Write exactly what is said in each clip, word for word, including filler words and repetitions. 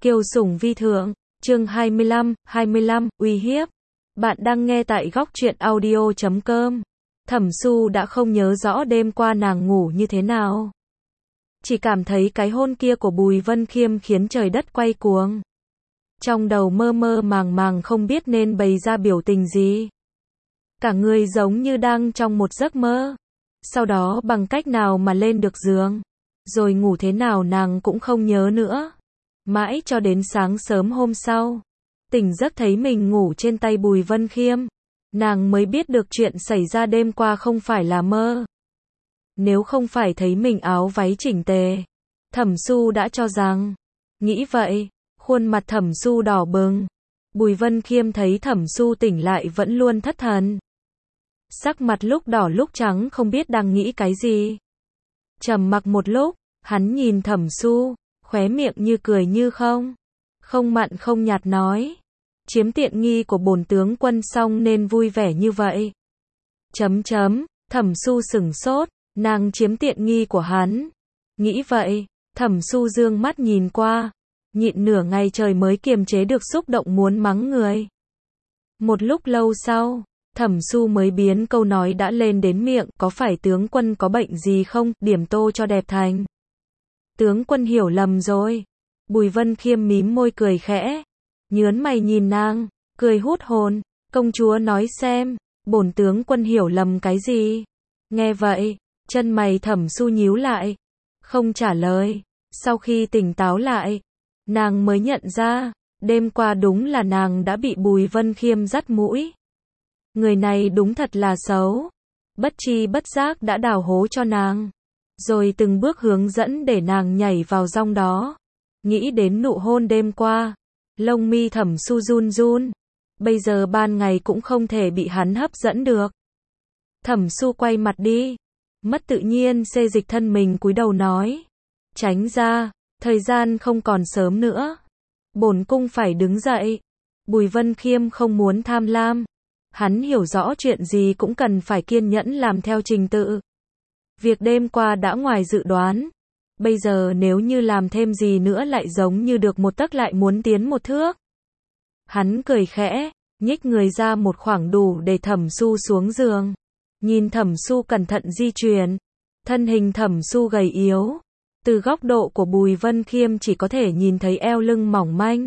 Kiều Sủng Vi Thượng, chương hai mươi lăm, hai mươi lăm, uy hiếp. Bạn đang nghe tại góc truyện audio chấm com. Thẩm Su đã không nhớ rõ đêm qua nàng ngủ như thế nào. Chỉ cảm thấy cái hôn kia của Bùi Vân Khiêm khiến trời đất quay cuồng. Trong đầu mơ mơ màng màng không biết nên bày ra biểu tình gì. Cả người giống như đang trong một giấc mơ. Sau đó bằng cách nào mà lên được giường. Rồi ngủ thế nào nàng cũng không nhớ nữa. Mãi cho đến sáng sớm hôm sau, tỉnh giấc thấy mình ngủ trên tay Bùi Vân Khiêm. Nàng mới biết được chuyện xảy ra đêm qua không phải là mơ. Nếu không phải thấy mình áo váy chỉnh tề, Thẩm Su đã cho rằng. Nghĩ vậy, khuôn mặt Thẩm Su đỏ bừng. Bùi Vân Khiêm thấy Thẩm Su tỉnh lại vẫn luôn thất thần. Sắc mặt lúc đỏ lúc trắng không biết đang nghĩ cái gì. Trầm mặc một lúc, hắn nhìn Thẩm Su, khóe miệng như cười như không. Không mặn không nhạt nói. Chiếm tiện nghi của bổn tướng quân xong nên vui vẻ như vậy. Chấm chấm, Thẩm Su sửng sốt, nàng chiếm tiện nghi của hắn. Nghĩ vậy, Thẩm Su dương mắt nhìn qua, nhịn nửa ngày trời mới kiềm chế được xúc động muốn mắng người. Một lúc lâu sau, Thẩm Su mới biến câu nói đã lên đến miệng, có phải tướng quân có bệnh gì không, điểm tô cho đẹp thành. Tướng quân hiểu lầm rồi. Bùi Vân Khiêm mím môi cười khẽ, nhớn mày nhìn nàng, cười hút hồn. Công chúa nói xem, bổn tướng quân hiểu lầm cái gì? Nghe vậy, chân mày Thẩm Su nhíu lại, không trả lời. Sau khi tỉnh táo lại, nàng mới nhận ra, đêm qua đúng là nàng đã bị Bùi Vân Khiêm dắt mũi. Người này đúng thật là xấu, bất tri bất giác đã đào hố cho nàng, rồi từng bước hướng dẫn để nàng nhảy vào trong đó. Nghĩ đến nụ hôn đêm qua, lông mi Thẩm Su run run. Bây giờ ban ngày cũng không thể bị hắn hấp dẫn được. Thẩm Su quay mặt đi, mất tự nhiên xê dịch thân mình cúi đầu nói, tránh ra, thời gian không còn sớm nữa, bổn cung phải đứng dậy. Bùi Vân Khiêm không muốn tham lam, hắn hiểu rõ chuyện gì cũng cần phải kiên nhẫn làm theo trình tự. Việc đêm qua đã ngoài dự đoán, bây giờ nếu như làm thêm gì nữa lại giống như được một tấc lại muốn tiến một thước. Hắn cười khẽ, nhích người ra một khoảng đủ để Thẩm Su xuống giường. Nhìn Thẩm Su cẩn thận di chuyển, thân hình Thẩm Su gầy yếu, từ góc độ của Bùi Vân Khiêm chỉ có thể nhìn thấy eo lưng mỏng manh.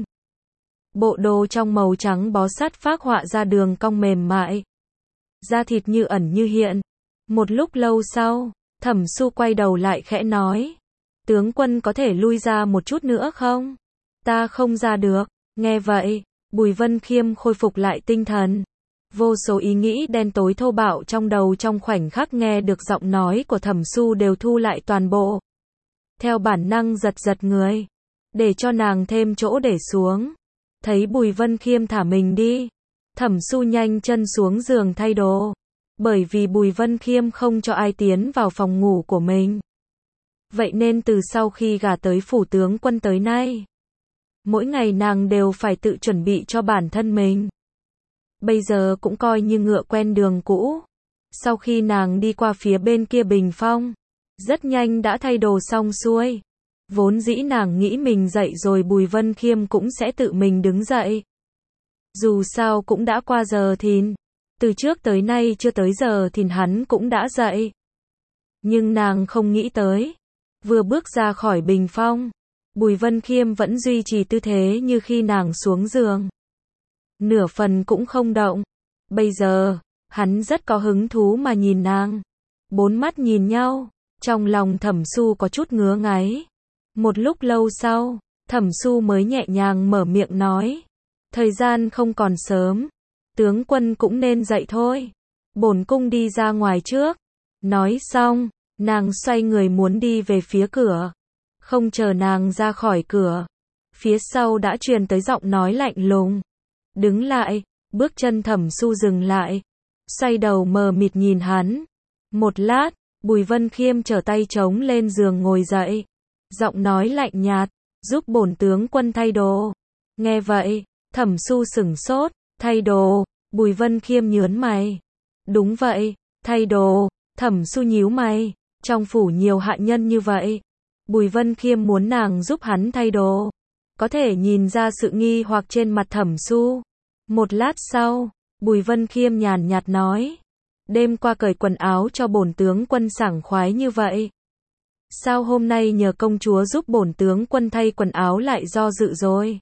Bộ đồ trong màu trắng bó sát phác họa ra đường cong mềm mại, da thịt như ẩn như hiện. Một lúc lâu sau, Thẩm Su quay đầu lại khẽ nói, tướng quân có thể lui ra một chút nữa không? Ta không ra được. Nghe vậy, Bùi Vân Khiêm khôi phục lại tinh thần. Vô số ý nghĩ đen tối thô bạo trong đầu trong khoảnh khắc nghe được giọng nói của Thẩm Su đều thu lại toàn bộ. Theo bản năng giật giật người, để cho nàng thêm chỗ để xuống. Thấy Bùi Vân Khiêm thả mình đi, Thẩm Su nhanh chân xuống giường thay đồ. Bởi vì Bùi Vân Khiêm không cho ai tiến vào phòng ngủ của mình. Vậy nên từ sau khi gả tới phủ tướng quân tới nay, mỗi ngày nàng đều phải tự chuẩn bị cho bản thân mình. Bây giờ cũng coi như ngựa quen đường cũ. Sau khi nàng đi qua phía bên kia bình phong, rất nhanh đã thay đồ xong xuôi. Vốn dĩ nàng nghĩ mình dậy rồi Bùi Vân Khiêm cũng sẽ tự mình đứng dậy. Dù sao cũng đã qua giờ thìn. Từ trước tới nay chưa tới giờ thìn hắn cũng đã dậy. Nhưng nàng không nghĩ tới, vừa bước ra khỏi bình phong, Bùi Vân Khiêm vẫn duy trì tư thế như khi nàng xuống giường. Nửa phần cũng không động. Bây giờ, hắn rất có hứng thú mà nhìn nàng. Bốn mắt nhìn nhau, trong lòng Thẩm Su có chút ngứa ngáy. Một lúc lâu sau, Thẩm Su mới nhẹ nhàng mở miệng nói, thời gian không còn sớm, tướng quân cũng nên dậy thôi. Bổn cung đi ra ngoài trước. Nói xong, nàng xoay người muốn đi về phía cửa. Không chờ nàng ra khỏi cửa, phía sau đã truyền tới giọng nói lạnh lùng. Đứng lại. Bước chân Thẩm Su dừng lại, xoay đầu mờ mịt nhìn hắn. Một lát, Bùi Vân Khiêm trở tay chống lên giường ngồi dậy. Giọng nói lạnh nhạt, giúp bổn tướng quân thay đồ. Nghe vậy, Thẩm Su sửng sốt, thay đồ. Bùi Vân Khiêm nhớn mày. Đúng vậy, thay đồ. Thẩm Su nhíu mày, trong phủ nhiều hạ nhân như vậy, Bùi Vân Khiêm muốn nàng giúp hắn thay đồ. có thể nhìn ra sự nghi hoặc trên mặt Thẩm Su. Một lát sau, Bùi Vân Khiêm nhàn nhạt nói, đêm qua cởi quần áo cho bổn tướng quân sảng khoái như vậy. Sao hôm nay nhờ công chúa giúp bổn tướng quân thay quần áo lại do dự rồi?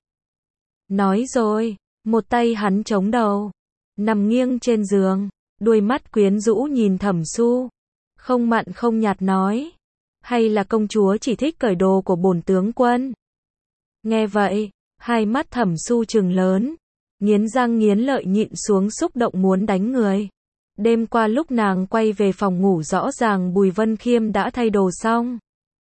Nói rồi, một tay hắn chống đầu, nằm nghiêng trên giường, đuôi mắt quyến rũ nhìn Thẩm Su, không mặn không nhạt nói, hay là công chúa chỉ thích cởi đồ của bổn tướng quân? Nghe vậy, hai mắt Thẩm Su trừng lớn, nghiến răng nghiến lợi nhịn xuống xúc động muốn đánh người. Đêm qua lúc nàng quay về phòng ngủ rõ ràng Bùi Vân Khiêm đã thay đồ xong.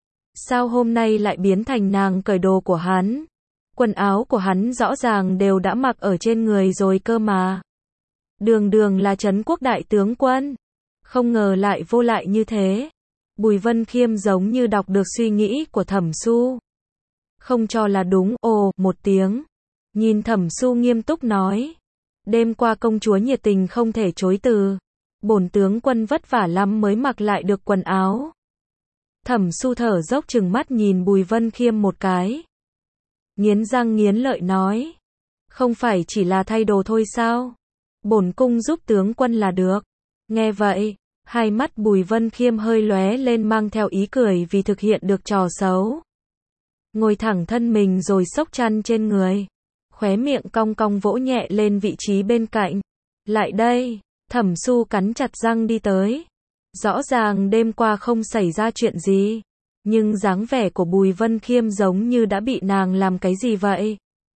Sao hôm nay lại biến thành nàng cởi đồ của hắn? Quần áo của hắn rõ ràng đều đã mặc ở trên người rồi cơ mà. Đường đường là Trấn Quốc đại tướng quân, không ngờ lại vô lại như thế. Bùi Vân Khiêm giống như đọc được suy nghĩ của Thẩm Su. Không cho là đúng, ồ, một tiếng. Nhìn Thẩm Su nghiêm túc nói, đêm qua công chúa nhiệt tình không thể chối từ. Bổn tướng quân vất vả lắm mới mặc lại được quần áo. Thẩm Su thở dốc trừng mắt nhìn Bùi Vân Khiêm một cái. Nghiến răng nghiến lợi nói, không phải chỉ là thay đồ thôi sao? Bổn cung giúp tướng quân là được. Nghe vậy, hai mắt Bùi Vân Khiêm hơi lóe lên mang theo ý cười vì thực hiện được trò xấu. Ngồi thẳng thân mình rồi xốc chăn trên người, khóe miệng cong cong vỗ nhẹ lên vị trí bên cạnh. Lại đây, Thẩm Su cắn chặt răng đi tới. Rõ ràng đêm qua không xảy ra chuyện gì, nhưng dáng vẻ của Bùi Vân Khiêm giống như đã bị nàng làm cái gì vậy.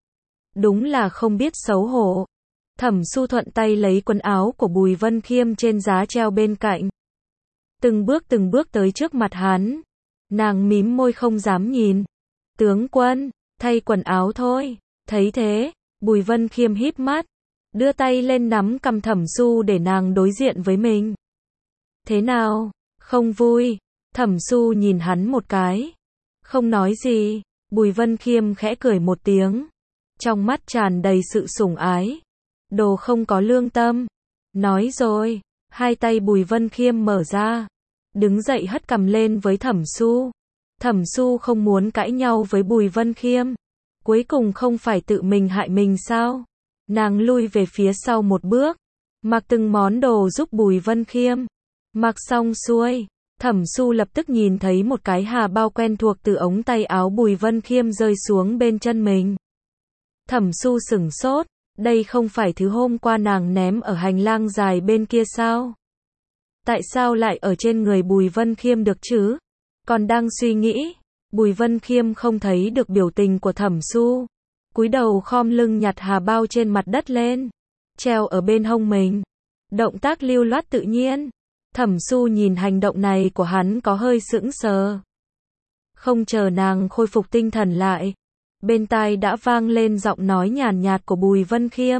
Đúng là không biết xấu hổ. Thẩm Su thuận tay lấy quần áo của Bùi Vân Khiêm trên giá treo bên cạnh. Từng bước từng bước tới trước mặt hắn. Nàng mím môi không dám nhìn. Tướng quân, thay quần áo thôi. Thấy thế, Bùi Vân Khiêm híp mắt, đưa tay lên nắm cằm Thẩm Su để nàng đối diện với mình. Thế nào, không vui? Thẩm Su nhìn hắn một cái, không nói gì. Bùi Vân Khiêm khẽ cười một tiếng, trong mắt tràn đầy sự sủng ái. Đồ không có lương tâm. Nói rồi, hai tay Bùi Vân Khiêm mở ra, đứng dậy hất cằm lên với Thẩm Su. Thẩm Su không muốn cãi nhau với Bùi Vân Khiêm. Cuối cùng không phải tự mình hại mình sao? Nàng lui về phía sau một bước, mặc từng món đồ giúp Bùi Vân Khiêm. Mặc xong xuôi, Thẩm Su lập tức nhìn thấy một cái hà bao quen thuộc từ ống tay áo Bùi Vân Khiêm rơi xuống bên chân mình. Thẩm Su sửng sốt, đây không phải thứ hôm qua nàng ném ở hành lang dài bên kia sao? Tại sao lại ở trên người Bùi Vân Khiêm được chứ? Còn đang suy nghĩ, Bùi Vân Khiêm không thấy được biểu tình của Thẩm Su, cúi đầu khom lưng nhặt hà bao trên mặt đất lên, treo ở bên hông mình. Động tác lưu loát tự nhiên. Thẩm Su nhìn hành động này của hắn có hơi sững sờ. Không chờ nàng khôi phục tinh thần lại, bên tai đã vang lên giọng nói nhàn nhạt của Bùi Vân Khiêm.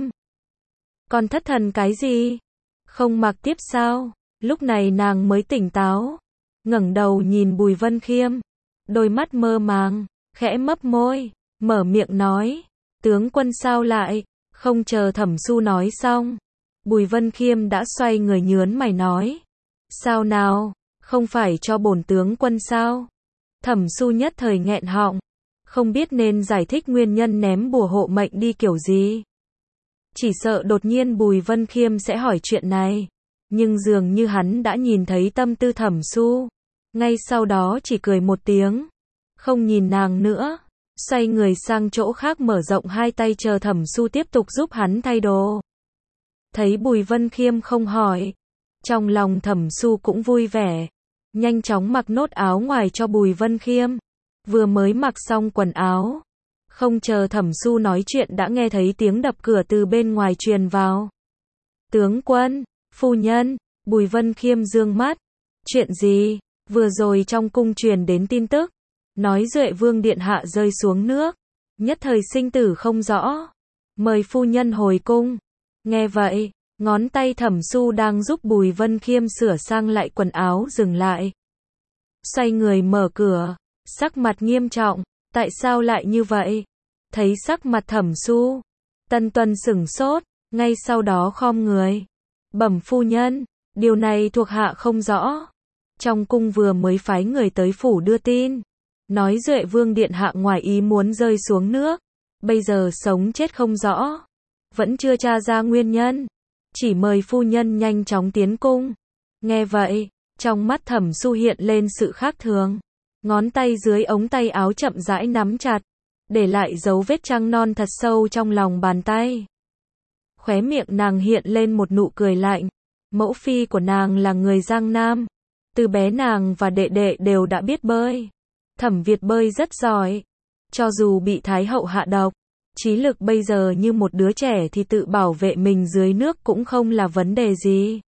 Còn thất thần cái gì? Không mặc tiếp sao? Lúc này nàng mới tỉnh táo, ngẩng đầu nhìn Bùi Vân Khiêm, đôi mắt mơ màng, khẽ mấp môi, mở miệng nói, tướng quân sao lại? Không chờ Thẩm Su nói xong, Bùi Vân Khiêm đã xoay người nhớn mày nói, sao nào, không phải cho bổn tướng quân sao? Thẩm Su nhất thời nghẹn họng, không biết nên giải thích nguyên nhân ném bùa hộ mệnh đi kiểu gì. Chỉ sợ đột nhiên Bùi Vân Khiêm sẽ hỏi chuyện này, nhưng dường như hắn đã nhìn thấy tâm tư Thẩm Su, ngay sau đó chỉ cười một tiếng, không nhìn nàng nữa, xoay người sang chỗ khác mở rộng hai tay chờ Thẩm Su tiếp tục giúp hắn thay đồ. Thấy Bùi Vân Khiêm không hỏi, trong lòng Thẩm Su cũng vui vẻ, nhanh chóng mặc nốt áo ngoài cho Bùi Vân Khiêm. Vừa mới mặc xong quần áo, không chờ Thẩm Su nói chuyện đã nghe thấy tiếng đập cửa từ bên ngoài truyền vào. Tướng quân, phu nhân, Bùi Vân Khiêm dương mắt. Chuyện gì? Vừa rồi trong cung truyền đến tin tức, nói Duệ Vương điện hạ rơi xuống nước, nhất thời sinh tử không rõ, mời phu nhân hồi cung. Nghe vậy, ngón tay Thẩm Su đang giúp Bùi Vân Khiêm sửa sang lại quần áo dừng lại, xoay người mở cửa, sắc mặt nghiêm trọng. Tại sao lại như vậy? Thấy sắc mặt Thẩm Su, Tân Tuân sửng sốt, ngay sau đó khom người, bẩm phu nhân, điều này thuộc hạ không rõ. Trong cung vừa mới phái người tới phủ đưa tin, nói Duệ Vương điện hạ ngoài ý muốn rơi xuống nước, bây giờ sống chết không rõ, vẫn chưa tra ra nguyên nhân, chỉ mời phu nhân nhanh chóng tiến cung. Nghe vậy, trong mắt Thẩm Su hiện lên sự khác thường, ngón tay dưới ống tay áo chậm rãi nắm chặt, để lại dấu vết trăng non thật sâu trong lòng bàn tay. Khóe miệng nàng hiện lên một nụ cười lạnh, mẫu phi của nàng là người Giang Nam, từ bé nàng và đệ đệ đều đã biết bơi. Thẩm Việt bơi rất giỏi, cho dù bị Thái hậu hạ độc, trí lực bây giờ như một đứa trẻ thì tự bảo vệ mình dưới nước cũng không là vấn đề gì.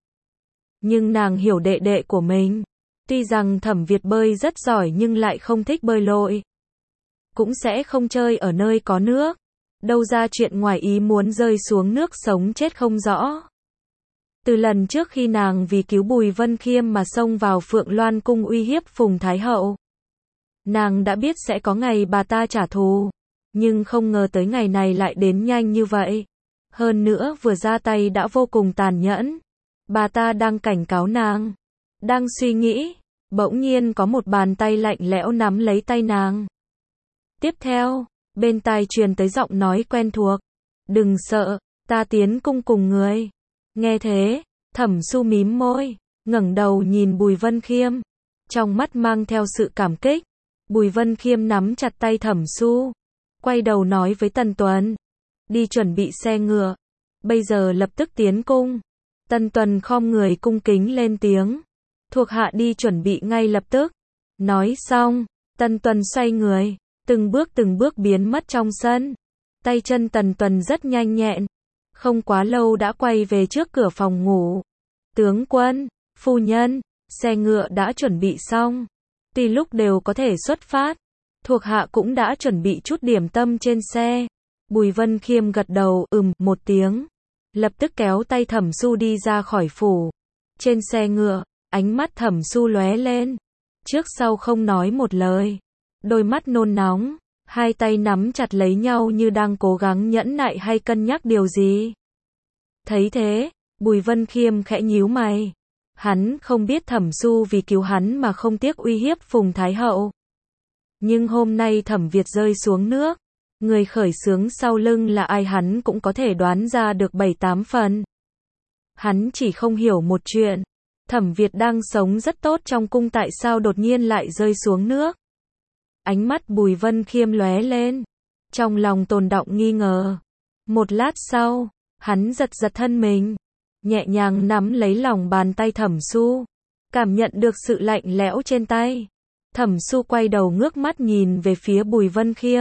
Nhưng nàng hiểu đệ đệ của mình, tuy rằng Thẩm Việt bơi rất giỏi nhưng lại không thích bơi lội, cũng sẽ không chơi ở nơi có nước, đâu ra chuyện ngoài ý muốn rơi xuống nước sống chết không rõ. Từ lần trước khi nàng vì cứu Bùi Vân Khiêm mà xông vào Phượng Loan cung uy hiếp Phùng Thái hậu, nàng đã biết sẽ có ngày bà ta trả thù, nhưng không ngờ tới ngày này lại đến nhanh như vậy. Hơn nữa vừa ra tay đã vô cùng tàn nhẫn. Bà ta đang cảnh cáo nàng, đang suy nghĩ, bỗng nhiên có một bàn tay lạnh lẽo nắm lấy tay nàng. Tiếp theo, bên tai truyền tới giọng nói quen thuộc, đừng sợ, ta tiến cung cùng người. Nghe thế, Thẩm Su mím môi, ngẩng đầu nhìn Bùi Vân Khiêm, trong mắt mang theo sự cảm kích. Bùi Vân Khiêm nắm chặt tay Thẩm Su, quay đầu nói với Tần Tuần, đi chuẩn bị xe ngựa, bây giờ lập tức tiến cung. Tần Tuần khom người cung kính lên tiếng, thuộc hạ đi chuẩn bị ngay lập tức. Nói xong, Tần Tuần xoay người, từng bước từng bước biến mất trong sân. Tay chân Tần Tuần rất nhanh nhẹn, không quá lâu đã quay về trước cửa phòng ngủ. Tướng quân, phu nhân, xe ngựa đã chuẩn bị xong. Tuy lúc đều có thể xuất phát, thuộc hạ cũng đã chuẩn bị chút điểm tâm trên xe. Bùi Vân Khiêm gật đầu ừm một tiếng, lập tức kéo tay Thẩm Su đi ra khỏi phủ. Trên xe ngựa, ánh mắt Thẩm Su lóe lên, trước sau không nói một lời, đôi mắt nôn nóng, hai tay nắm chặt lấy nhau như đang cố gắng nhẫn nại hay cân nhắc điều gì. Thấy thế, Bùi Vân Khiêm khẽ nhíu mày. Hắn không biết Thẩm Su vì cứu hắn mà không tiếc uy hiếp Phùng Thái hậu. Nhưng hôm nay Thẩm Việt rơi xuống nước, người khởi xướng sau lưng là ai hắn cũng có thể đoán ra được bảy tám phần. Hắn chỉ không hiểu một chuyện, Thẩm Việt đang sống rất tốt trong cung tại sao đột nhiên lại rơi xuống nước. Ánh mắt Bùi Vân Khiêm lóe lên, trong lòng tồn đọng nghi ngờ. Một lát sau, hắn giật giật thân mình, nhẹ nhàng nắm lấy lòng bàn tay Thẩm Su, cảm nhận được sự lạnh lẽo trên tay. Thẩm Su quay đầu ngước mắt nhìn về phía Bùi Vân Khiêm.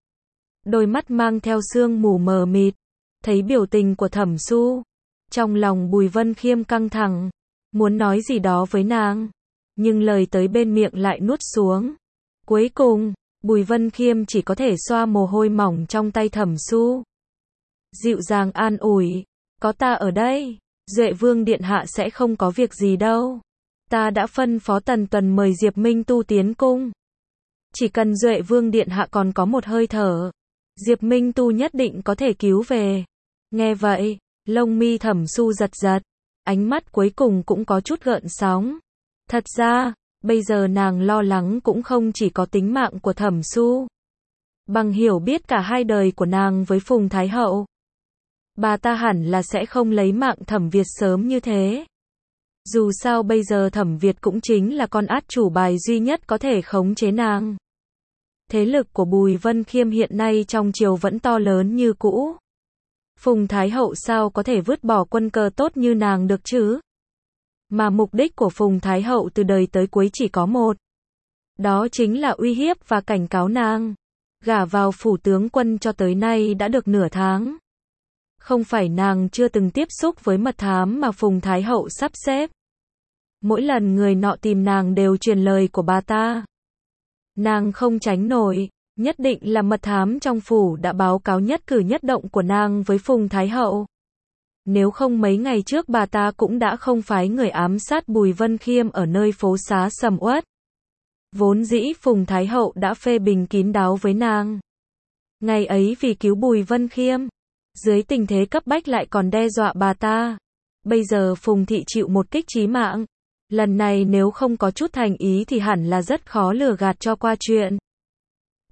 Đôi mắt mang theo sương mù mờ mịt, thấy biểu tình của Thẩm Su, trong lòng Bùi Vân Khiêm căng thẳng, muốn nói gì đó với nàng, nhưng lời tới bên miệng lại nuốt xuống. Cuối cùng, Bùi Vân Khiêm chỉ có thể xoa mồ hôi mỏng trong tay Thẩm Su, dịu dàng an ủi, có ta ở đây, Duệ Vương điện hạ sẽ không có việc gì đâu. Ta đã phân phó Tần Tuần mời Diệp Minh Tu tiến cung. Chỉ cần Duệ Vương điện hạ còn có một hơi thở, Diệp Minh Tu nhất định có thể cứu về. Nghe vậy, lông mi Thẩm Su giật giật, ánh mắt cuối cùng cũng có chút gợn sóng. Thật ra, bây giờ nàng lo lắng cũng không chỉ có tính mạng của Thẩm Su. Bằng hiểu biết cả hai đời của nàng với Phùng Thái hậu, bà ta hẳn là sẽ không lấy mạng Thẩm Việt sớm như thế. Dù sao bây giờ Thẩm Việt cũng chính là con át chủ bài duy nhất có thể khống chế nàng. Thế lực của Bùi Vân Khiêm hiện nay trong triều vẫn to lớn như cũ. Phùng Thái hậu sao có thể vứt bỏ quân cờ tốt như nàng được chứ? Mà mục đích của Phùng Thái hậu từ đời tới cuối chỉ có một. Đó chính là uy hiếp và cảnh cáo nàng. Gả vào phủ tướng quân cho tới nay đã được nửa tháng. Không phải nàng chưa từng tiếp xúc với mật thám mà Phùng Thái hậu sắp xếp. Mỗi lần người nọ tìm nàng đều truyền lời của bà ta. Nàng không tránh nổi, nhất định là mật thám trong phủ đã báo cáo nhất cử nhất động của nàng với Phùng Thái hậu. Nếu không mấy ngày trước bà ta cũng đã không phái người ám sát Bùi Vân Khiêm ở nơi phố xá sầm uất. Vốn dĩ Phùng Thái hậu đã phê bình kín đáo với nàng. Ngày ấy vì cứu Bùi Vân Khiêm, dưới tình thế cấp bách lại còn đe dọa bà ta. Bây giờ Phùng thị chịu một kích chí mạng. Lần này nếu không có chút thành ý thì hẳn là rất khó lừa gạt cho qua chuyện.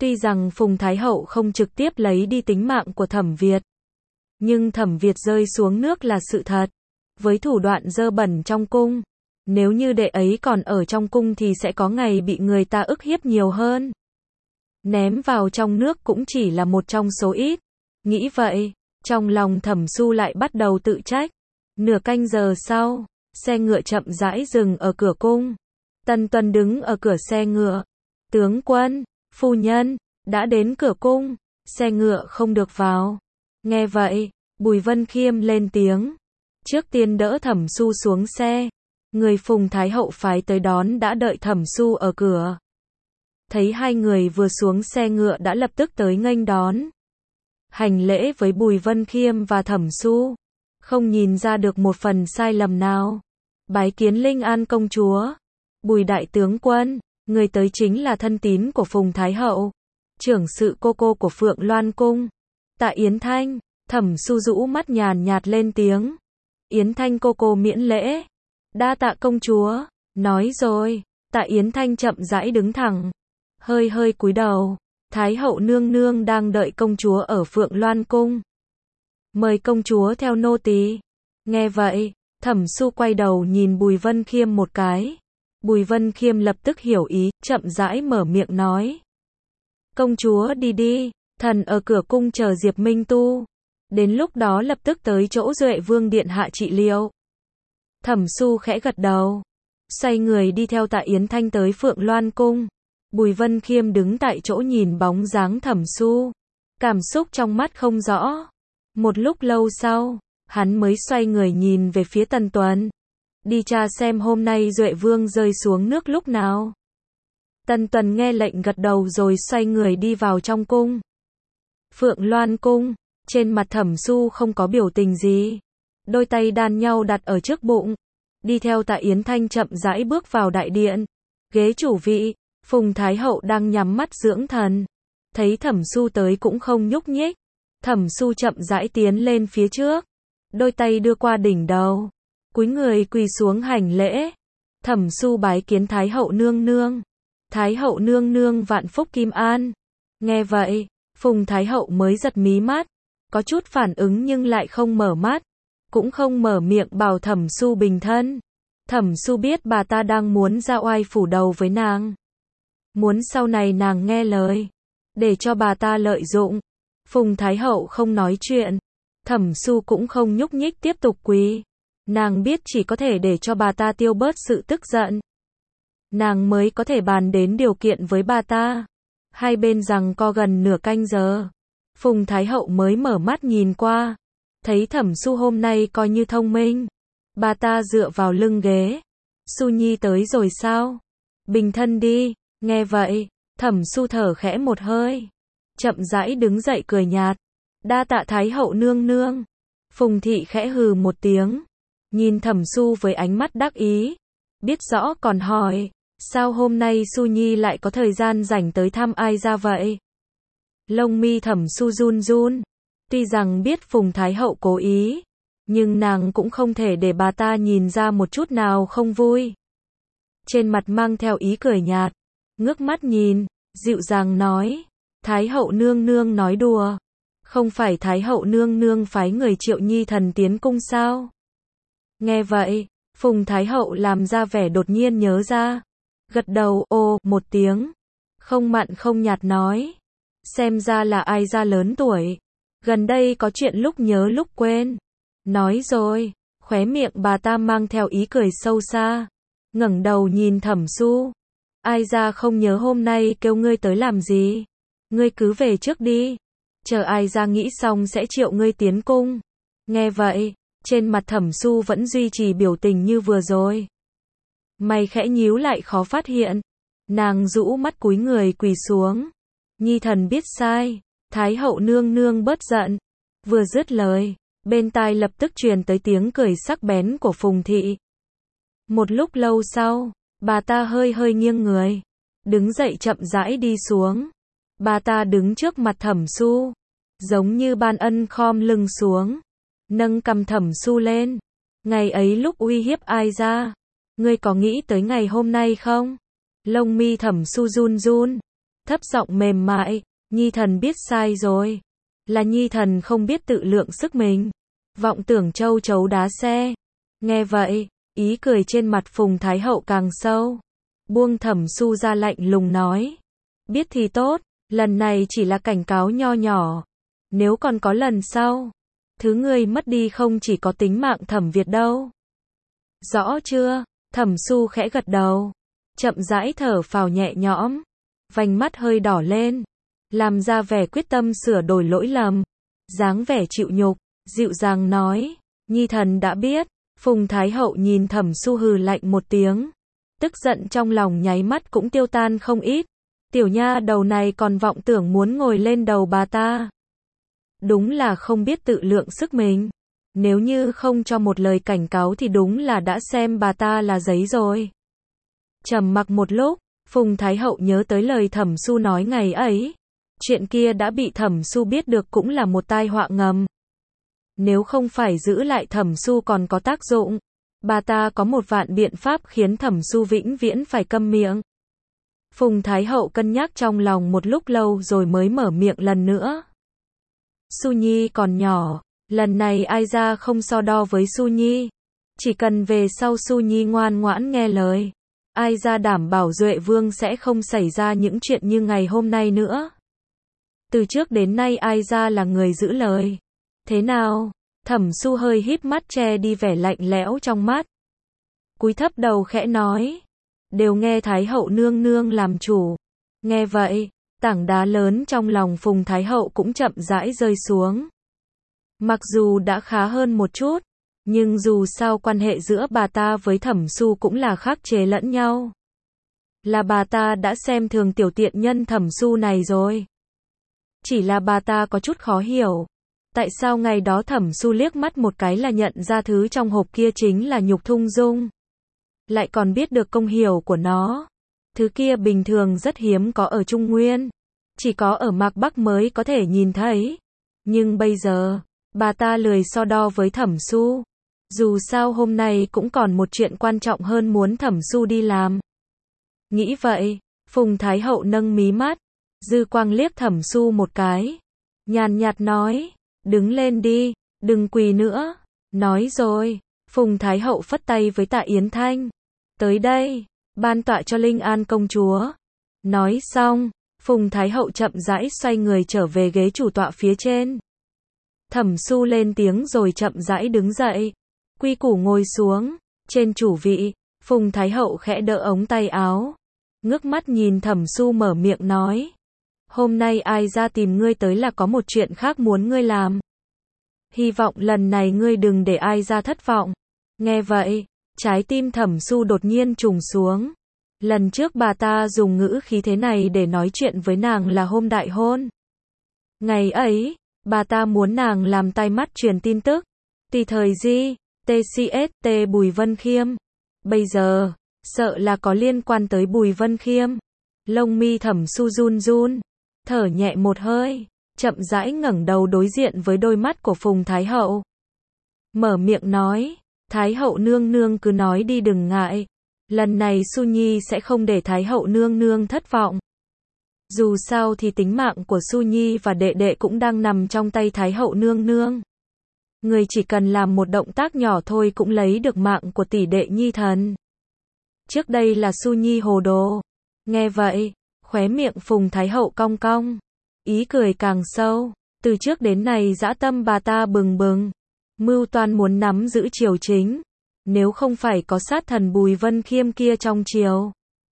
Tuy rằng Phùng Thái Hậu không trực tiếp lấy đi tính mạng của Thẩm Việt, nhưng Thẩm Việt rơi xuống nước là sự thật. Với thủ đoạn dơ bẩn trong cung, nếu như đệ ấy còn ở trong cung thì sẽ có ngày bị người ta ức hiếp nhiều hơn. Ném vào trong nước cũng chỉ là một trong số ít. Nghĩ vậy, trong lòng Thẩm Su lại bắt đầu tự trách. Nửa canh giờ sau, xe ngựa chậm rãi dừng ở cửa cung. Tần Tuần đứng ở cửa xe ngựa. Tướng quân, phu nhân, đã đến cửa cung, xe ngựa không được vào. Nghe vậy, Bùi Vân Khiêm lên tiếng. Trước tiên đỡ Thẩm Su xuống xe. Người Phùng Thái Hậu phái tới đón đã đợi Thẩm Su ở cửa. Thấy hai người vừa xuống xe ngựa đã lập tức tới nghênh đón. Hành lễ với Bùi Vân Khiêm và Thẩm Su. Không nhìn ra được một phần sai lầm nào. Bái kiến Linh An công chúa. Bùi đại tướng quân, người tới chính là thân tín của Phùng Thái Hậu, trưởng sự cô cô của Phượng Loan Cung. Tạ Yến Thanh. Thẩm Su rũ mắt nhàn nhạt lên tiếng. Yến Thanh cô cô miễn lễ. Đa tạ công chúa. Nói rồi, Tạ Yến Thanh chậm rãi đứng thẳng, hơi hơi cúi đầu. Thái hậu nương nương đang đợi công chúa ở Phượng Loan Cung. Mời công chúa theo nô tỳ. Nghe vậy, Thẩm Su quay đầu nhìn Bùi Vân Khiêm một cái. Bùi Vân Khiêm lập tức hiểu ý, chậm rãi mở miệng nói. Công chúa đi đi, thần ở cửa cung chờ Diệp Minh Tu. Đến lúc đó lập tức tới chỗ Duệ Vương điện hạ trị liệu. Thẩm Su khẽ gật đầu, xoay người đi theo Tạ Yến Thanh tới Phượng Loan Cung. Bùi Vân Khiêm đứng tại chỗ nhìn bóng dáng Thẩm Su, cảm xúc trong mắt không rõ. Một lúc lâu sau, hắn mới xoay người nhìn về phía Tần Tuần. Đi tra xem hôm nay Duệ Vương rơi xuống nước lúc nào. Tần Tuần nghe lệnh gật đầu rồi xoay người đi vào trong cung. Phượng Loan Cung, trên mặt Thẩm Su không có biểu tình gì. Đôi tay đan nhau đặt ở trước bụng. Đi theo Tạ Yến Thanh chậm rãi bước vào đại điện. Ghế chủ vị, Phùng Thái Hậu đang nhắm mắt dưỡng thần. Thấy Thẩm Su tới cũng không nhúc nhích. Thẩm Su chậm rãi tiến lên phía trước. Đôi tay đưa qua đỉnh đầu. Cúi người quỳ xuống hành lễ. Thẩm Su bái kiến Thái Hậu nương nương. Thái Hậu nương nương vạn phúc kim an. Nghe vậy, Phùng Thái Hậu mới giật mí mắt. Có chút phản ứng nhưng lại không mở mắt. Cũng không mở miệng bảo Thẩm Su bình thân. Thẩm Su biết bà ta đang muốn ra oai phủ đầu với nàng. Muốn sau này nàng nghe lời. Để cho bà ta lợi dụng. Phùng Thái Hậu không nói chuyện. Thẩm Su cũng không nhúc nhích tiếp tục quỳ. Nàng biết chỉ có thể để cho bà ta tiêu bớt sự tức giận. Nàng mới có thể bàn đến điều kiện với bà ta. Hai bên giằng co gần nửa canh giờ. Phùng Thái Hậu mới mở mắt nhìn qua. Thấy Thẩm Su hôm nay coi như thông minh. Bà ta dựa vào lưng ghế. Su Nhi tới rồi sao? Bình thân đi. Nghe vậy, Thẩm Su thở khẽ một hơi. Chậm rãi đứng dậy cười nhạt. Đa tạ Thái Hậu nương nương. Phùng Thị khẽ hừ một tiếng. Nhìn Thẩm Su với ánh mắt đắc ý. Biết rõ còn hỏi. Sao hôm nay Su Nhi lại có thời gian rảnh tới thăm ai ra vậy? Lông mi Thẩm Su run run. Tuy rằng biết Phùng Thái Hậu cố ý, nhưng nàng cũng không thể để bà ta nhìn ra một chút nào không vui. Trên mặt mang theo ý cười nhạt, ngước mắt nhìn, dịu dàng nói, Thái Hậu nương nương nói đùa. Không phải Thái Hậu nương nương phái người Triệu Nhi thần tiến cung sao? Nghe vậy, Phùng Thái Hậu làm ra vẻ đột nhiên nhớ ra. Gật đầu, ồ, một tiếng. Không mặn không nhạt nói. Xem ra là ai ra lớn tuổi. Gần đây có chuyện lúc nhớ lúc quên. Nói rồi, khóe miệng bà ta mang theo ý cười sâu xa. Ngẩng đầu nhìn Thẩm Su. Ai ra không nhớ hôm nay kêu ngươi tới làm gì. Ngươi cứ về trước đi. Chờ ai ra nghĩ xong sẽ triệu ngươi tiến cung. Nghe vậy, trên mặt Thẩm Su vẫn duy trì biểu tình như vừa rồi. Mày khẽ nhíu lại khó phát hiện. Nàng rũ mắt cúi người quỳ xuống. Nhi thần biết sai. Thái Hậu nương nương bớt giận. Vừa dứt lời, bên tai lập tức truyền tới tiếng cười sắc bén của Phùng Thị. Một lúc lâu sau, bà ta hơi hơi nghiêng người, đứng dậy chậm rãi đi xuống. Bà ta đứng trước mặt Thẩm Su, giống như ban ân khom lưng xuống, nâng cằm Thẩm Su lên. Ngày ấy lúc uy hiếp ai ra, ngươi có nghĩ tới ngày hôm nay không? Lông mi Thẩm Su run run, thấp giọng mềm mại, Nhi thần biết sai rồi. Là Nhi thần không biết tự lượng sức mình. Vọng tưởng châu chấu đá xe. Nghe vậy, ý cười trên mặt Phùng Thái Hậu càng sâu. Buông Thẩm Su ra lạnh lùng nói. Biết thì tốt, lần này chỉ là cảnh cáo nho nhỏ. Nếu còn có lần sau, thứ ngươi mất đi không chỉ có tính mạng Thẩm Việt đâu. Rõ chưa? Thẩm Su khẽ gật đầu. Chậm rãi thở phào nhẹ nhõm. Vành mắt hơi đỏ lên. Làm ra vẻ quyết tâm sửa đổi lỗi lầm. Dáng vẻ chịu nhục, dịu dàng nói. Nhi thần đã biết. Phùng Thái Hậu nhìn Thẩm Su hừ lạnh một tiếng. Tức giận trong lòng nháy mắt cũng tiêu tan không ít. Tiểu nha đầu này còn vọng tưởng muốn ngồi lên đầu bà ta. Đúng là không biết tự lượng sức mình. Nếu như không cho một lời cảnh cáo thì đúng là đã xem bà ta là giấy rồi. Trầm mặc một lúc, Phùng Thái Hậu nhớ tới lời Thẩm Su nói ngày ấy. Chuyện kia đã bị Thẩm Su biết được cũng là một tai họa ngầm. Nếu không phải giữ lại Thẩm Su còn có tác dụng, bà ta có một vạn biện pháp khiến Thẩm Su vĩnh viễn phải câm miệng. Phùng Thái Hậu cân nhắc trong lòng một lúc lâu rồi mới mở miệng lần nữa. Su Nhi còn nhỏ, lần này ai ra không so đo với Su Nhi. Chỉ cần về sau Su Nhi ngoan ngoãn nghe lời, ai ra đảm bảo Duệ Vương sẽ không xảy ra những chuyện như ngày hôm nay nữa. Từ trước đến nay ai ra là người giữ lời. Thế nào? Thẩm Su hơi híp mắt che đi vẻ lạnh lẽo trong mắt. Cúi thấp đầu khẽ nói. Đều nghe Thái Hậu nương nương làm chủ. Nghe vậy, tảng đá lớn trong lòng Phùng Thái Hậu cũng chậm rãi rơi xuống. Mặc dù đã khá hơn một chút, nhưng dù sao quan hệ giữa bà ta với Thẩm Su cũng là khắc chế lẫn nhau. Là bà ta đã xem thường tiểu tiện nhân Thẩm Su này rồi. Chỉ là bà ta có chút khó hiểu. Tại sao ngày đó Thẩm Su liếc mắt một cái là nhận ra thứ trong hộp kia chính là nhục thung dung. Lại còn biết được công hiệu của nó. Thứ kia bình thường rất hiếm có ở Trung Nguyên. Chỉ có ở Mạc Bắc mới có thể nhìn thấy. Nhưng bây giờ, bà ta lười so đo với Thẩm Su. Dù sao hôm nay cũng còn một chuyện quan trọng hơn muốn Thẩm Su đi làm. Nghĩ vậy, Phùng Thái Hậu nâng mí mắt. Dư quang liếc Thẩm Su một cái. Nhàn nhạt nói. Đứng lên đi, đừng quỳ nữa. Nói rồi, Phùng Thái Hậu phất tay với Tạ Yến Thanh. Tới đây, ban tọa cho Linh An công chúa. Nói xong, Phùng Thái Hậu chậm rãi xoay người trở về ghế chủ tọa phía trên. Thẩm Su lên tiếng rồi chậm rãi đứng dậy. Quy củ ngồi xuống, trên chủ vị, Phùng Thái Hậu khẽ đỡ ống tay áo. Ngước mắt nhìn Thẩm Su mở miệng nói. Hôm nay ai ra tìm ngươi tới là có một chuyện khác muốn ngươi làm. Hy vọng lần này ngươi đừng để ai ra thất vọng. Nghe vậy, trái tim Thẩm Su đột nhiên trùng xuống. Lần trước bà ta dùng ngữ khí thế này để nói chuyện với nàng là hôm đại hôn. Ngày ấy, bà ta muốn nàng làm tai mắt truyền tin tức. Tùy thời di, tê xê ét tê Bùi Vân Khiêm. Bây giờ, sợ là có liên quan tới Bùi Vân Khiêm. Lông mi Thẩm Su run run. Thở nhẹ một hơi, chậm rãi ngẩng đầu đối diện với đôi mắt của Phùng Thái Hậu. Mở miệng nói, Thái Hậu nương nương cứ nói đi đừng ngại. Lần này Su Nhi sẽ không để Thái Hậu nương nương thất vọng. Dù sao thì tính mạng của Su Nhi và đệ đệ cũng đang nằm trong tay Thái Hậu nương nương. Người chỉ cần làm một động tác nhỏ thôi cũng lấy được mạng của tỷ đệ Nhi thần. Trước đây là Su Nhi hồ đồ. Nghe vậy, khóe miệng Phùng Thái Hậu cong cong. Ý cười càng sâu. Từ trước đến nay dã tâm bà ta bừng bừng. Mưu toan muốn nắm giữ triều chính. Nếu không phải có sát thần Bùi Vân Khiêm kia trong triều.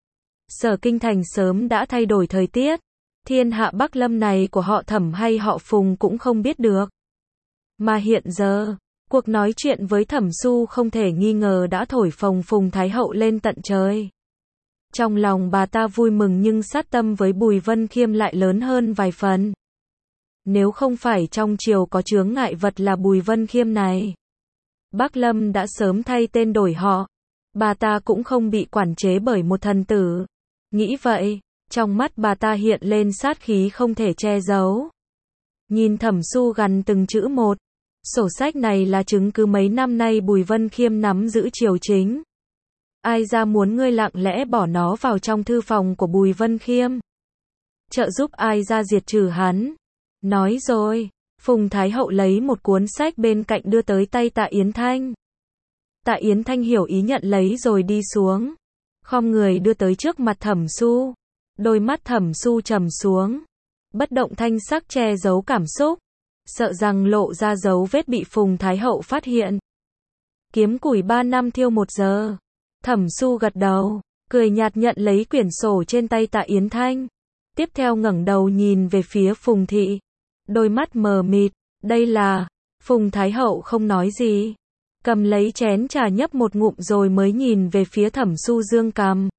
Sở Kinh Thành sớm đã thay đổi thời tiết. Thiên hạ Bắc Lâm này của họ Thẩm hay họ Phùng cũng không biết được. Mà hiện giờ, cuộc nói chuyện với Thẩm Su không thể nghi ngờ đã thổi phồng Phùng Thái Hậu lên tận trời. Trong lòng bà ta vui mừng nhưng sát tâm với Bùi Vân Khiêm lại lớn hơn vài phần. Nếu không phải trong triều có chướng ngại vật là Bùi Vân Khiêm này, Bắc Lâm đã sớm thay tên đổi họ. Bà ta cũng không bị quản chế bởi một thần tử. Nghĩ vậy, trong mắt bà ta hiện lên sát khí không thể che giấu. Nhìn Thẩm Su gằn từng chữ một. Sổ sách này là chứng cứ mấy năm nay Bùi Vân Khiêm nắm giữ triều chính. Ai ra muốn ngươi lặng lẽ bỏ nó vào trong thư phòng của Bùi Vân Khiêm. trợ giúp ai ra diệt trừ hắn. Nói rồi, Phùng Thái Hậu lấy một cuốn sách bên cạnh đưa tới tay Tạ Yến Thanh. Tạ Yến Thanh hiểu ý nhận lấy rồi đi xuống, khom người đưa tới trước mặt Thẩm Su. Đôi mắt Thẩm Su trầm xuống, bất động thanh sắc che giấu cảm xúc, sợ rằng lộ ra dấu vết bị Phùng Thái Hậu phát hiện. Kiếm củi ba năm thiêu một giờ. Thẩm Su gật đầu, cười nhạt nhận lấy quyển sổ trên tay Tạ Yến Thanh. Tiếp theo ngẩng đầu nhìn về phía Phùng Thị. Đôi mắt mờ mịt, đây là... Phùng Thái Hậu không nói gì. Cầm lấy chén trà nhấp một ngụm rồi mới nhìn về phía Thẩm Su dương cằm.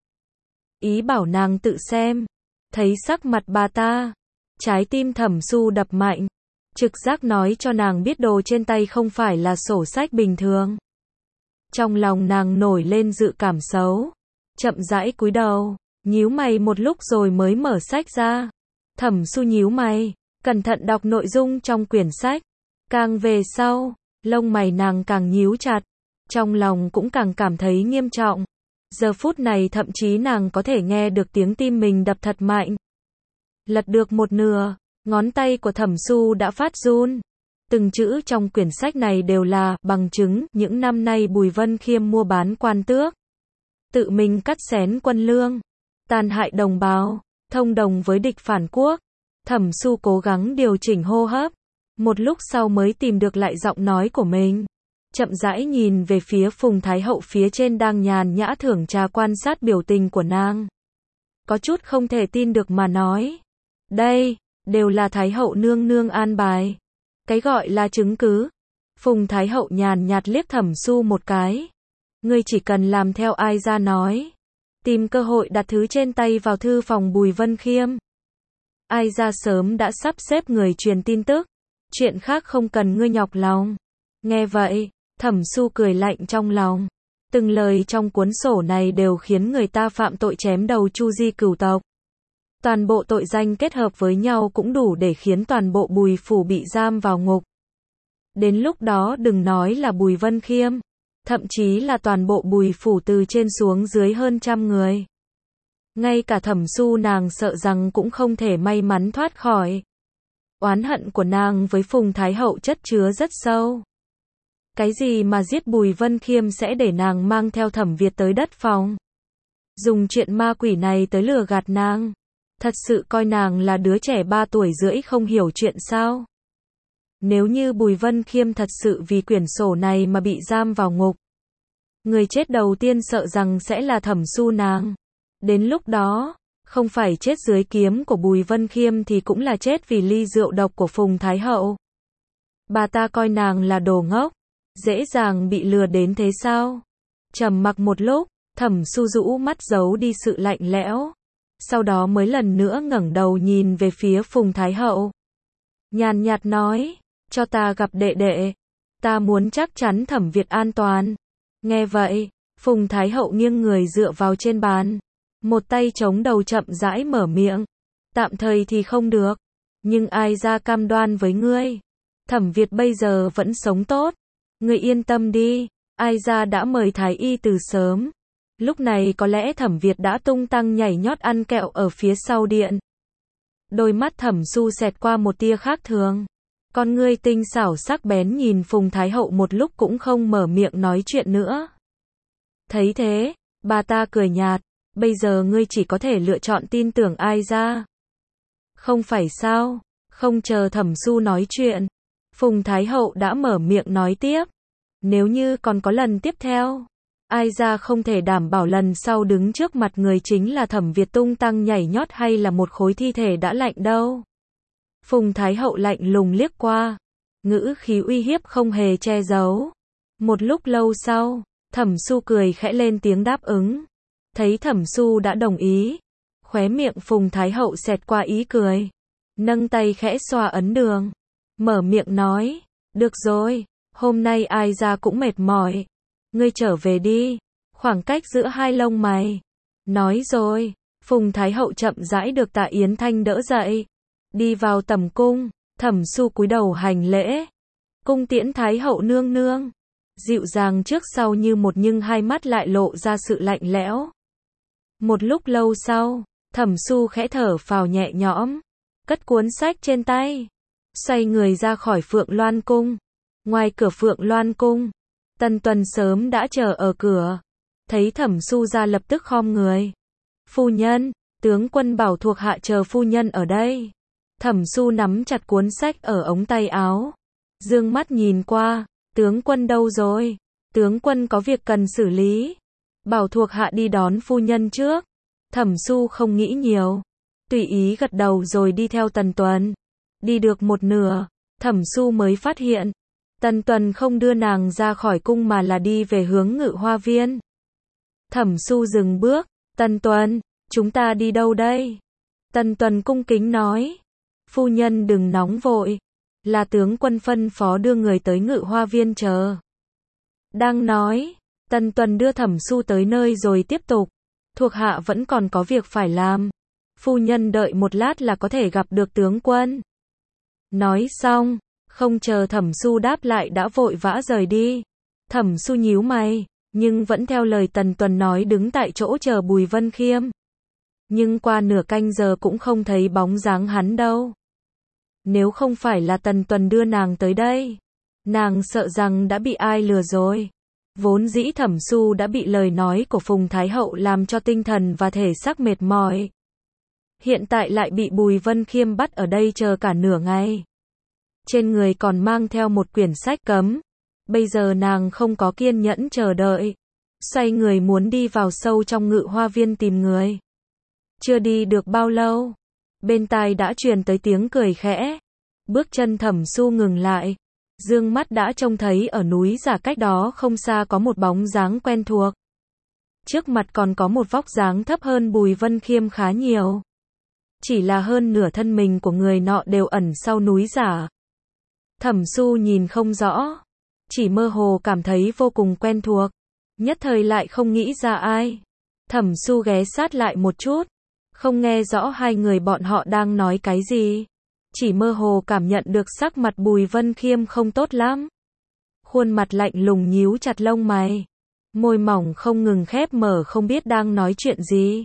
Ý bảo nàng tự xem. Thấy sắc mặt bà ta, trái tim Thẩm Su đập mạnh. Trực giác nói cho nàng biết đồ trên tay không phải là sổ sách bình thường. Trong lòng nàng nổi lên dự cảm xấu. Chậm rãi cúi đầu, nhíu mày một lúc rồi mới mở sách ra. Thẩm Su nhíu mày, cẩn thận đọc nội dung trong quyển sách. Càng về sau, lông mày nàng càng nhíu chặt, trong lòng cũng càng cảm thấy nghiêm trọng. Giờ phút này thậm chí nàng có thể nghe được tiếng tim mình đập thật mạnh. Lật được một nửa, ngón tay của Thẩm Su đã phát run. Từng chữ trong quyển sách này đều là bằng chứng những năm nay Bùi Vân Khiêm mua bán quan tước, tự mình cắt xén quân lương, tàn hại đồng bào, thông đồng với địch phản quốc. Thẩm Su cố gắng điều chỉnh hô hấp, một lúc sau mới tìm được lại giọng nói của mình. Chậm rãi nhìn về phía Phùng Thái Hậu phía trên đang nhàn nhã thưởng trà quan sát biểu tình của nàng. Có chút không thể tin được mà nói. Đây, đều là Thái Hậu nương nương an bài. Cái gọi là chứng cứ. Phùng Thái Hậu nhàn nhạt liếc Thẩm Su một cái. Ngươi chỉ cần làm theo ai ra nói. Tìm cơ hội đặt thứ trên tay vào thư phòng Bùi Vân Khiêm. Ai ra sớm đã sắp xếp người truyền tin tức. Chuyện khác không cần ngươi nhọc lòng. Nghe vậy, Thẩm Su cười lạnh trong lòng. Từng lời trong cuốn sổ này đều khiến người ta phạm tội chém đầu Chu Di cửu tộc. Toàn bộ tội danh kết hợp với nhau cũng đủ để khiến toàn bộ Bùi phủ bị giam vào ngục. Đến lúc đó đừng nói là Bùi Vân Khiêm, thậm chí là toàn bộ Bùi phủ từ trên xuống dưới hơn trăm người. Ngay cả Thẩm Su nàng sợ rằng cũng không thể may mắn thoát khỏi. Oán hận của nàng với Phùng Thái Hậu chất chứa rất sâu. Cái gì mà giết Bùi Vân Khiêm sẽ để nàng mang theo Thẩm Việt tới đất phòng. Dùng chuyện ma quỷ này tới lừa gạt nàng. Thật sự coi nàng là đứa trẻ ba tuổi rưỡi không hiểu chuyện sao. Nếu như Bùi Vân Khiêm thật sự vì quyển sổ này mà bị giam vào ngục, người chết đầu tiên sợ rằng sẽ là Thẩm Su nàng. Đến lúc đó, không phải chết dưới kiếm của Bùi Vân Khiêm thì cũng là chết vì ly rượu độc của Phùng Thái Hậu. Bà ta coi nàng là đồ ngốc, dễ dàng bị lừa đến thế sao? Trầm mặc một lúc, Thẩm Su rũ mắt giấu đi sự lạnh lẽo. Sau đó mới lần nữa ngẩng đầu nhìn về phía Phùng Thái Hậu. Nhàn nhạt nói, cho ta gặp đệ đệ. Ta muốn chắc chắn Thẩm Việt an toàn. Nghe vậy, Phùng Thái Hậu nghiêng người dựa vào trên bàn. Một tay chống đầu chậm rãi mở miệng. Tạm thời thì không được. Nhưng ai ra cam đoan với ngươi. Thẩm Việt bây giờ vẫn sống tốt. Ngươi yên tâm đi. Ai ra đã mời Thái Y từ sớm. Lúc này có lẽ Thẩm Việt đã tung tăng nhảy nhót ăn kẹo ở phía sau điện. Đôi mắt Thẩm Su xẹt qua một tia khác thường. Con ngươi tinh xảo sắc bén nhìn Phùng Thái Hậu một lúc cũng không mở miệng nói chuyện nữa. Thấy thế, bà ta cười nhạt. Bây giờ ngươi chỉ có thể lựa chọn tin tưởng ai ra. Không phải sao? Không chờ Thẩm Su nói chuyện, Phùng Thái Hậu đã mở miệng nói tiếp. Nếu như còn có lần tiếp theo, ai ra không thể đảm bảo lần sau đứng trước mặt người chính là Thẩm Việt tung tăng nhảy nhót hay là một khối thi thể đã lạnh đâu. Phùng Thái Hậu lạnh lùng liếc qua, ngữ khí uy hiếp không hề che giấu. Một lúc lâu sau, Thẩm Su cười khẽ lên tiếng đáp ứng. Thấy Thẩm Su đã đồng ý, khóe miệng Phùng Thái Hậu xẹt qua ý cười, nâng tay khẽ xoa ấn đường, mở miệng nói, được rồi, hôm nay ai ra cũng mệt mỏi, ngươi trở về đi. Khoảng cách giữa hai lông mày. Nói rồi, Phùng Thái Hậu chậm rãi được Tạ Yến Thanh đỡ dậy, đi vào tầm cung. Thẩm Su cúi đầu hành lễ, cung tiễn Thái Hậu nương nương. Dịu dàng trước sau như một nhưng hai mắt lại lộ ra sự lạnh lẽo. Một lúc lâu sau, Thẩm Su khẽ thở phào nhẹ nhõm, cất cuốn sách trên tay, xoay người ra khỏi Phượng Loan Cung. Ngoài cửa Phượng Loan Cung, Tần Tuần sớm đã chờ ở cửa, thấy Thẩm Su ra lập tức khom người. Phu nhân, tướng quân bảo thuộc hạ chờ phu nhân ở đây. Thẩm Su nắm chặt cuốn sách ở ống tay áo, dương mắt nhìn qua, tướng quân đâu rồi? Tướng quân có việc cần xử lý, bảo thuộc hạ đi đón phu nhân trước. Thẩm Su không nghĩ nhiều, tùy ý gật đầu rồi đi theo Tần Tuần. Đi được một nửa, Thẩm Su mới phát hiện, Tần Tuần không đưa nàng ra khỏi cung mà là đi về hướng Ngự Hoa Viên. Thẩm Su dừng bước, Tần Tuần, chúng ta đi đâu đây? Tần Tuần cung kính nói, phu nhân đừng nóng vội, là tướng quân phân phó đưa người tới Ngự Hoa Viên chờ. Đang nói, Tần Tuần đưa Thẩm Su tới nơi rồi tiếp tục, thuộc hạ vẫn còn có việc phải làm, phu nhân đợi một lát là có thể gặp được tướng quân. Nói xong, không chờ Thẩm Su đáp lại đã vội vã rời đi. Thẩm Su nhíu mày, nhưng vẫn theo lời Tần Tuần nói đứng tại chỗ chờ Bùi Vân Khiêm. Nhưng qua nửa canh giờ cũng không thấy bóng dáng hắn đâu. Nếu không phải là Tần Tuần đưa nàng tới đây, nàng sợ rằng đã bị ai lừa rồi. Vốn dĩ Thẩm Su đã bị lời nói của Phùng Thái Hậu làm cho tinh thần và thể xác mệt mỏi. Hiện tại lại bị Bùi Vân Khiêm bắt ở đây chờ cả nửa ngày. Trên người còn mang theo một quyển sách cấm. Bây giờ nàng không có kiên nhẫn chờ đợi. Xoay người muốn đi vào sâu trong Ngự Hoa Viên tìm người. Chưa đi được bao lâu, bên tai đã truyền tới tiếng cười khẽ. Bước chân Thẩm Su ngừng lại, dương mắt đã trông thấy ở núi giả cách đó không xa có một bóng dáng quen thuộc. Trước mặt còn có một vóc dáng thấp hơn Bùi Vân Khiêm khá nhiều. Chỉ là hơn nửa thân mình của người nọ đều ẩn sau núi giả. Thẩm Su nhìn không rõ, chỉ mơ hồ cảm thấy vô cùng quen thuộc, nhất thời lại không nghĩ ra ai. Thẩm Su ghé sát lại một chút, không nghe rõ hai người bọn họ đang nói cái gì, chỉ mơ hồ cảm nhận được sắc mặt Bùi Vân Khiêm không tốt lắm. Khuôn mặt lạnh lùng nhíu chặt lông mày, môi mỏng không ngừng khép mở không biết đang nói chuyện gì.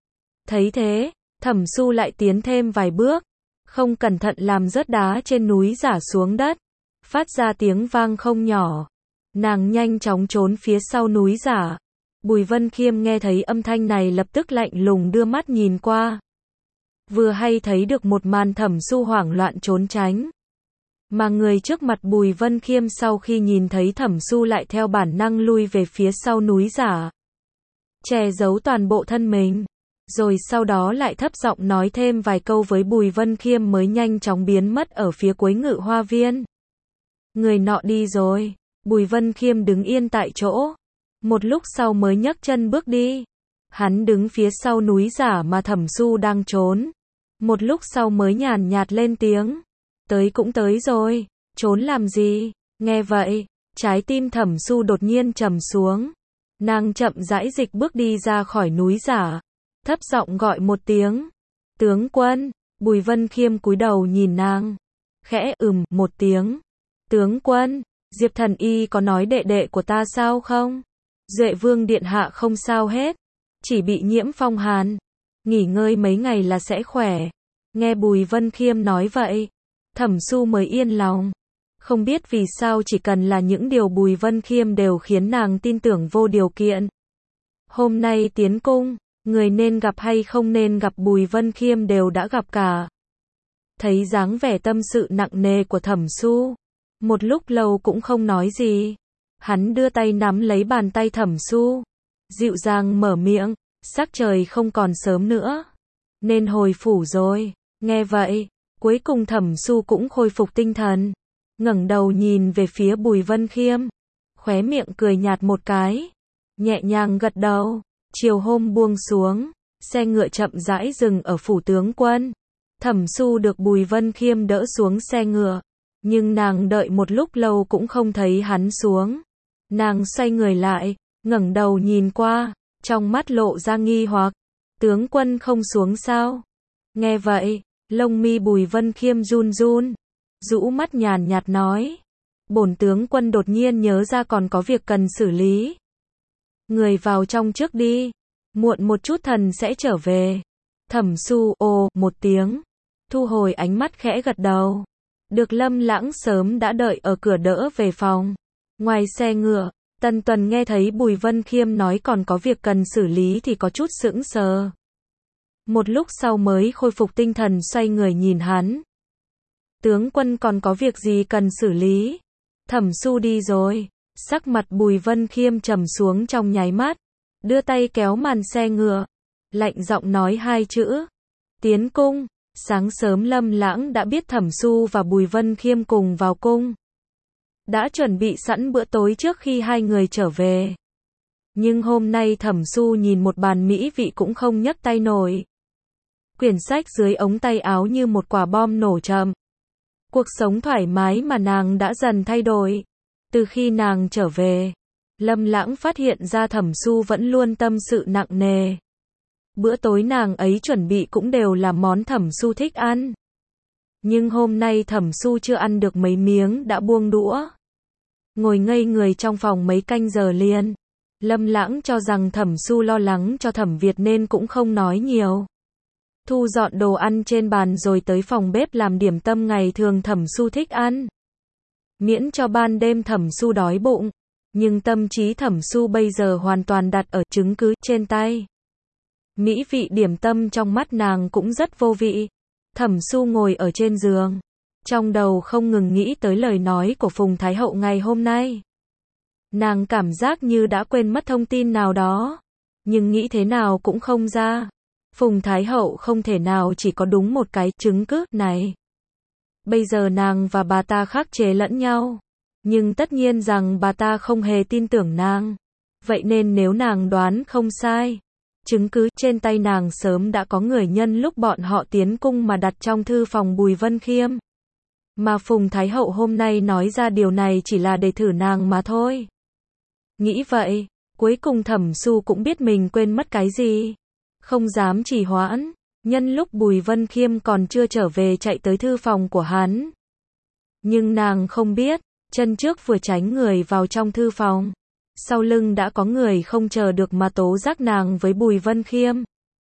Thấy thế, Thẩm Su lại tiến thêm vài bước, không cẩn thận làm rớt đá trên núi giả xuống đất, phát ra tiếng vang không nhỏ. Nàng nhanh chóng trốn phía sau núi giả. Bùi Vân Khiêm nghe thấy âm thanh này lập tức lạnh lùng đưa mắt nhìn qua. Vừa hay thấy được một màn Thẩm Su hoảng loạn trốn tránh. Mà người trước mặt Bùi Vân Khiêm sau khi nhìn thấy Thẩm Su lại theo bản năng lui về phía sau núi giả, che giấu toàn bộ thân mình. Rồi sau đó lại thấp giọng nói thêm vài câu với Bùi Vân Khiêm mới nhanh chóng biến mất ở phía cuối Ngự Hoa Viên. Người nọ đi rồi, Bùi Vân Khiêm đứng yên tại chỗ. Một lúc sau mới nhấc chân bước đi. Hắn đứng phía sau núi giả mà Thẩm Su đang trốn. Một lúc sau mới nhàn nhạt lên tiếng. Tới cũng tới rồi, trốn làm gì? Nghe vậy, trái tim Thẩm Su đột nhiên trầm xuống. Nàng chậm rãi dịch bước đi ra khỏi núi giả, thấp giọng gọi một tiếng. Tướng quân. Bùi Vân Khiêm cúi đầu nhìn nàng, khẽ ừm một tiếng. Tướng quân, Diệp Thần Y có nói đệ đệ của ta sao không? Duệ Vương điện hạ không sao hết, chỉ bị nhiễm phong hàn, nghỉ ngơi mấy ngày là sẽ khỏe. Nghe Bùi Vân Khiêm nói vậy, Thẩm Su mới yên lòng. Không biết vì sao chỉ cần là những điều Bùi Vân Khiêm đều khiến nàng tin tưởng vô điều kiện. Hôm nay tiến cung, người nên gặp hay không nên gặp Bùi Vân Khiêm đều đã gặp cả. Thấy dáng vẻ tâm sự nặng nề của Thẩm Su, một lúc lâu cũng không nói gì. Hắn đưa tay nắm lấy bàn tay Thẩm Su, dịu dàng mở miệng, sắc trời không còn sớm nữa, nên hồi phủ rồi. Nghe vậy, cuối cùng Thẩm Su cũng khôi phục tinh thần, ngẩng đầu nhìn về phía Bùi Vân Khiêm, khóe miệng cười nhạt một cái, nhẹ nhàng gật đầu. Chiều hôm buông xuống, xe ngựa chậm rãi dừng ở phủ tướng quân. Thẩm Su được Bùi Vân Khiêm đỡ xuống xe ngựa, nhưng nàng đợi một lúc lâu cũng không thấy hắn xuống. Nàng xoay người lại, ngẩng đầu nhìn qua, trong mắt lộ ra nghi hoặc. Tướng quân không xuống sao? Nghe vậy, lông mi Bùi Vân Khiêm run run, rũ mắt nhàn nhạt nói. Bổn tướng quân đột nhiên nhớ ra còn có việc cần xử lý. Người vào trong trước đi, muộn một chút thần sẽ trở về. Thẩm Su ồ một tiếng, thu hồi ánh mắt khẽ gật đầu. Được Lâm Lãng sớm đã đợi ở cửa đỡ về phòng. Ngoài xe ngựa, Tần Tuần nghe thấy Bùi Vân Khiêm nói còn có việc cần xử lý thì có chút sững sờ. Một lúc sau mới khôi phục tinh thần xoay người nhìn hắn. Tướng quân còn có việc gì cần xử lý? Thẩm Su đi rồi. Sắc mặt Bùi Vân Khiêm trầm xuống trong nháy mắt. Đưa tay kéo màn xe ngựa. Lạnh giọng nói hai chữ. Tiến cung. Sáng sớm Lâm Lãng đã biết Thẩm Su và Bùi Vân Khiêm cùng vào cung. Đã chuẩn bị sẵn bữa tối trước khi hai người trở về. Nhưng hôm nay Thẩm Su nhìn một bàn mỹ vị cũng không nhấc tay nổi. Quyển sách dưới ống tay áo như một quả bom nổ chậm. Cuộc sống thoải mái mà nàng đã dần thay đổi. Từ khi nàng trở về, Lâm Lãng phát hiện ra Thẩm Su vẫn luôn tâm sự nặng nề. Bữa tối nàng ấy chuẩn bị cũng đều là món Thẩm Su thích ăn. Nhưng hôm nay Thẩm Su chưa ăn được mấy miếng đã buông đũa. Ngồi ngây người trong phòng mấy canh giờ liền. Lâm Lãng cho rằng Thẩm Su lo lắng cho Thẩm Việt nên cũng không nói nhiều. Thu dọn đồ ăn trên bàn rồi tới phòng bếp làm điểm tâm ngày thường Thẩm Su thích ăn. Miễn cho ban đêm Thẩm Su đói bụng. Nhưng tâm trí Thẩm Su bây giờ hoàn toàn đặt ở chứng cứ trên tay. Mỹ vị điểm tâm trong mắt nàng cũng rất vô vị. Thẩm Su ngồi ở trên giường. Trong đầu không ngừng nghĩ tới lời nói của Phùng Thái Hậu ngày hôm nay. Nàng cảm giác như đã quên mất thông tin nào đó. Nhưng nghĩ thế nào cũng không ra. Phùng Thái Hậu không thể nào chỉ có đúng một cái chứng cứ này. Bây giờ nàng và bà ta khắc chế lẫn nhau. Nhưng tất nhiên rằng bà ta không hề tin tưởng nàng. Vậy nên nếu nàng đoán không sai, chứng cứ trên tay nàng sớm đã có người nhân lúc bọn họ tiến cung mà đặt trong thư phòng Bùi Vân Khiêm. Mà Phùng Thái Hậu hôm nay nói ra điều này chỉ là để thử nàng mà thôi. Nghĩ vậy, cuối cùng Thẩm Su cũng biết mình quên mất cái gì. Không dám trì hoãn, nhân lúc Bùi Vân Khiêm còn chưa trở về chạy tới thư phòng của hắn. Nhưng nàng không biết, chân trước vừa tránh người vào trong thư phòng. Sau lưng đã có người không chờ được mà tố giác nàng với Bùi Vân Khiêm.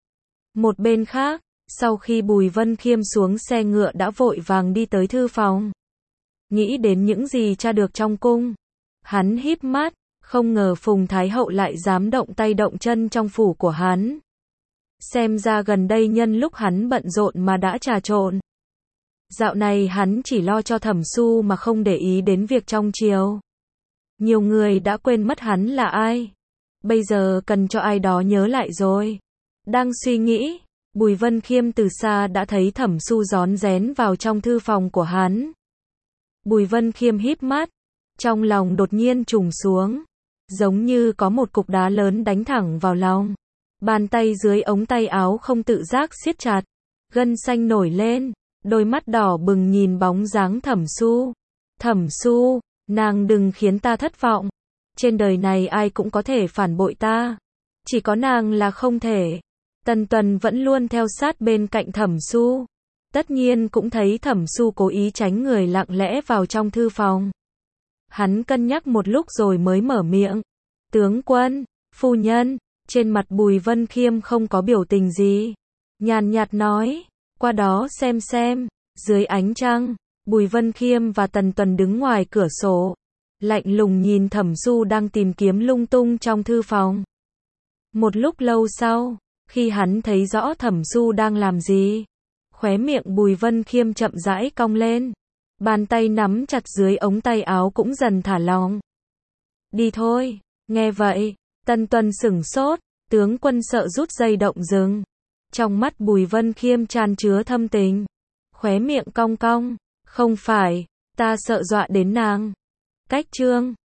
Một bên khác, sau khi Bùi Vân Khiêm xuống xe ngựa đã vội vàng đi tới thư phòng. Nghĩ đến những gì tra được trong cung. Hắn híp mắt, không ngờ Phùng Thái Hậu lại dám động tay động chân trong phủ của hắn. Xem ra gần đây nhân lúc hắn bận rộn mà đã trà trộn. Dạo này hắn chỉ lo cho Thẩm Su mà không để ý đến việc trong triều. Nhiều người đã quên mất hắn là ai. Bây giờ cần cho ai đó nhớ lại rồi. Đang suy nghĩ, Bùi Vân Khiêm từ xa đã thấy Thẩm Su rón rén vào trong thư phòng của hắn. Bùi Vân Khiêm híp mắt, trong lòng đột nhiên trùng xuống, giống như có một cục đá lớn đánh thẳng vào lòng. Bàn tay dưới ống tay áo không tự giác siết chặt, gân xanh nổi lên, đôi mắt đỏ bừng nhìn bóng dáng Thẩm Su. Thẩm Su, nàng đừng khiến ta thất vọng. Trên đời này ai cũng có thể phản bội ta, chỉ có nàng là không thể. Tần Tuần vẫn luôn theo sát bên cạnh Thẩm Su. Tất nhiên cũng thấy Thẩm Su cố ý tránh người lặng lẽ vào trong thư phòng. Hắn cân nhắc một lúc rồi mới mở miệng. Tướng quân, phu nhân. Trên mặt Bùi Vân Khiêm không có biểu tình gì. Nhàn nhạt nói, qua đó xem xem. Dưới ánh trăng, Bùi Vân Khiêm và Tần Tuần đứng ngoài cửa sổ. Lạnh lùng nhìn Thẩm Su đang tìm kiếm lung tung trong thư phòng. Một lúc lâu sau, khi hắn thấy rõ Thẩm Su đang làm gì, khóe miệng Bùi Vân Khiêm chậm rãi cong lên. Bàn tay nắm chặt dưới ống tay áo cũng dần thả lỏng. Đi thôi. Nghe vậy, Tần Tuần sửng sốt, tướng quân sợ rút dây động rừng. Trong mắt Bùi Vân Khiêm tràn chứa thâm tình. Khóe miệng cong cong, không phải, ta sợ dọa đến nàng. Cách chương